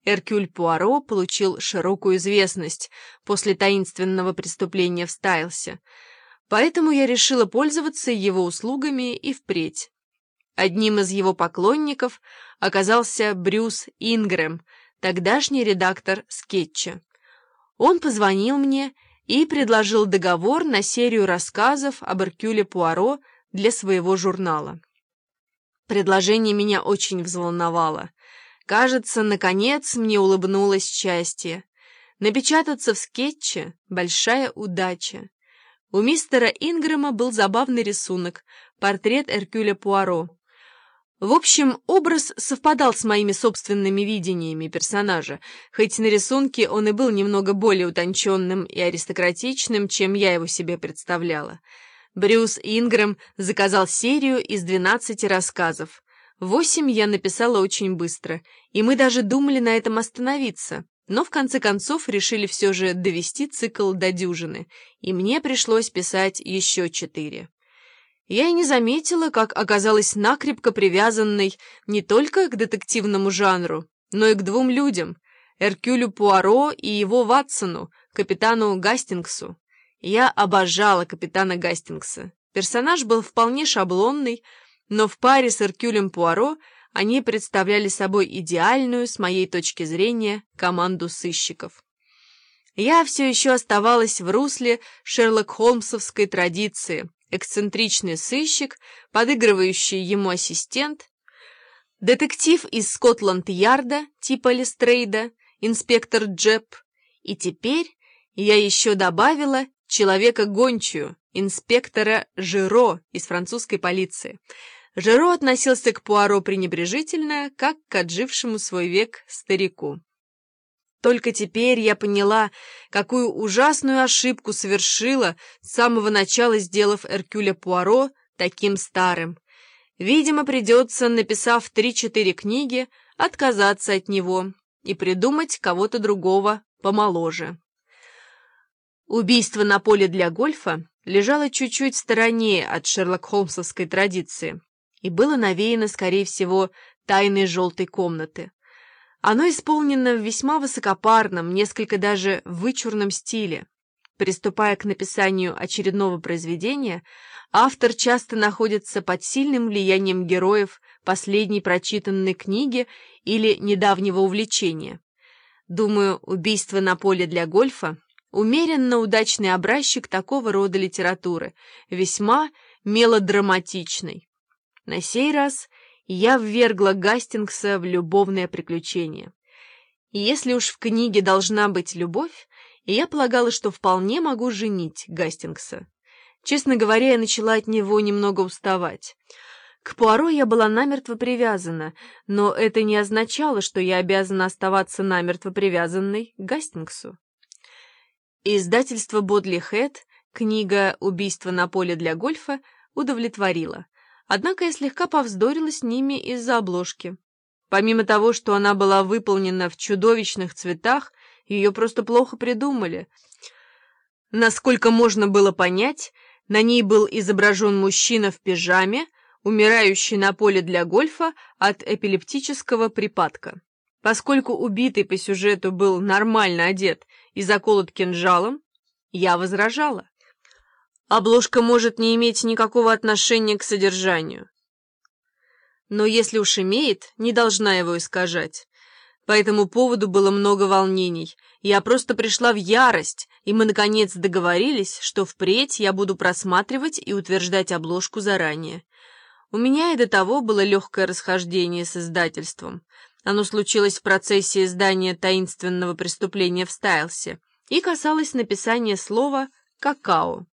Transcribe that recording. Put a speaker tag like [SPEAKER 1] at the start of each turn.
[SPEAKER 1] Эркюль Пуаро получил широкую известность после таинственного преступления в Стайлсе, поэтому я решила пользоваться его услугами и впредь. Одним из его поклонников оказался Брюс Ингрэм, тогдашний редактор «Скетча». Он позвонил мне и предложил договор на серию рассказов об Эркюле Пуаро для своего журнала. Предложение меня очень взволновало. Кажется, наконец мне улыбнулось счастье. Напечататься в «Скетче» — большая удача. У мистера Ингрэма был забавный рисунок — портрет Эркюля Пуаро. В общем, образ совпадал с моими собственными видениями персонажа, хоть на рисунке он и был немного более утонченным и аристократичным, чем я его себе представляла. Брюс Ингрэм заказал серию из 12 рассказов. 8 я написала очень быстро, и мы даже думали на этом остановиться, но в конце концов решили все же довести цикл до дюжины, и мне пришлось писать еще 4. Я и не заметила, как оказалась накрепко привязанной не только к детективному жанру, но и к 2 людям — Эркюлю Пуаро и его Ватсону, капитану Гастингсу. Я обожала капитана Гастингса. Персонаж был вполне шаблонный, но в паре с Эркюлем Пуаро они представляли собой идеальную, с моей точки зрения, команду сыщиков. Я все еще оставалась в русле шерлок-холмсовской традиции. Эксцентричный сыщик, подыгрывающий ему ассистент, детектив из Скотланд-Ярда типа Лестрейда, инспектор Джеб, и теперь я еще добавила человека-гончую, инспектора Жиро из французской полиции. Жиро относился к Пуаро пренебрежительно, как к отжившему свой век старику. Только теперь я поняла, какую ужасную ошибку совершила, с самого начала сделав Эркюля Пуаро таким старым. Видимо, придется, написав 3-4 книги, отказаться от него и придумать кого-то другого помоложе. Убийство на поле для гольфа лежало чуть-чуть в стороне от шерлок-холмсовской традиции и было навеяно, скорее всего, тайной желтой комнаты. Оно исполнено в весьма высокопарном, несколько даже вычурном стиле. Приступая к написанию очередного произведения, автор часто находится под сильным влиянием героев последней прочитанной книги или недавнего увлечения. Думаю, «Убийство на поле для гольфа» — умеренно удачный образчик такого рода литературы, весьма мелодраматичный. На сей раз я ввергла Гастингса в любовное приключение. И если уж в книге должна быть любовь, я полагала, что вполне могу женить Гастингса. Честно говоря, я начала от него немного уставать. К Пуаро я была намертво привязана, но это не означало, что я обязана оставаться намертво привязанной к Гастингсу. Издательство Бодли Хэт, книга «Убийство на поле для гольфа» удовлетворило. Однако я слегка повздорила с ними из-за обложки. Помимо того, что она была выполнена в чудовищных цветах, ее просто плохо придумали. Насколько можно было понять, на ней был изображен мужчина в пижаме, умирающий на поле для гольфа от эпилептического припадка. Поскольку убитый по сюжету был нормально одет и заколот кинжалом, я возражала. Обложка может не иметь никакого отношения к содержанию. Но если уж имеет, не должна его искажать. По этому поводу было много волнений. Я просто пришла в ярость, и мы, наконец, договорились, что впредь я буду просматривать и утверждать обложку заранее. У меня и до того было легкое расхождение с издательством. Оно случилось в процессе издания таинственного преступления в Стайлсе и касалось написания слова «какао».